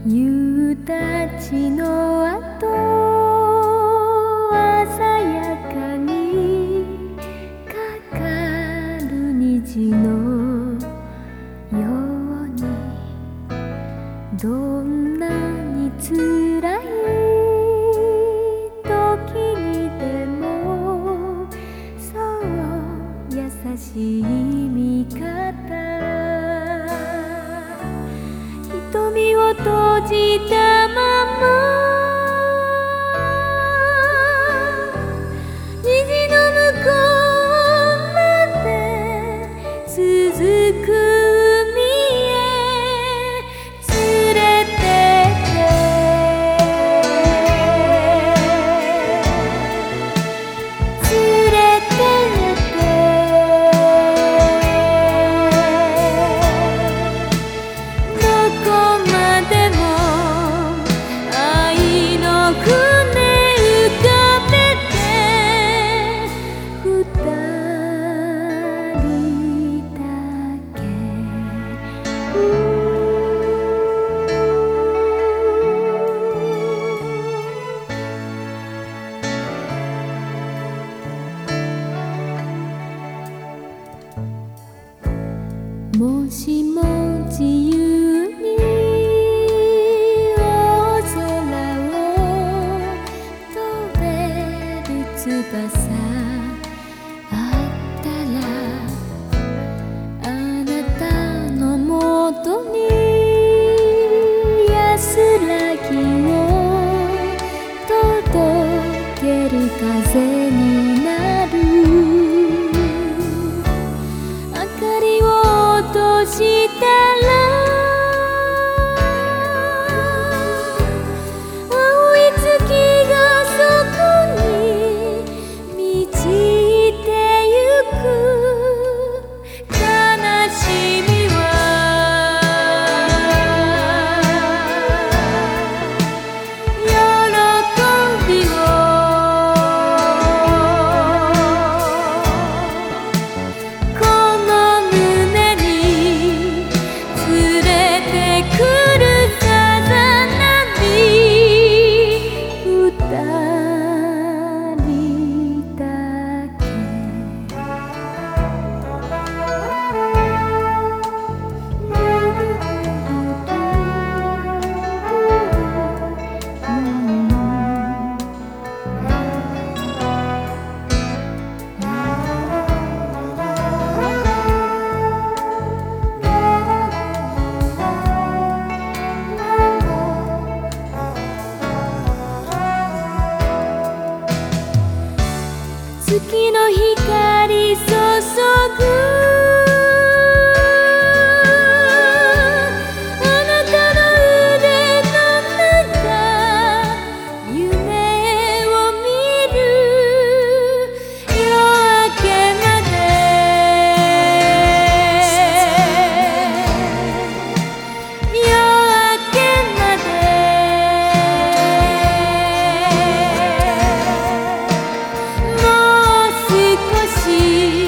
夕立の後鮮やかにかかる虹のように、どんなにつらい時にでもそう優しい味方、瞳を閉じたまま虹の向こうまで続く海へ連れてって連れてってどこまでも愛の船浮かべて二人だけもしも自由に大空を飛べる翼あったら、あなたのもとに安らぎを届ける風になる、明かりを落としたら青い月がそこに満ちてゆく、悲しみは喜びをこの胸に連れてくるさざ波、二人だけ月の光注ぐあなたの腕の中、夢を見る夜明けまで夜明けまでもう少し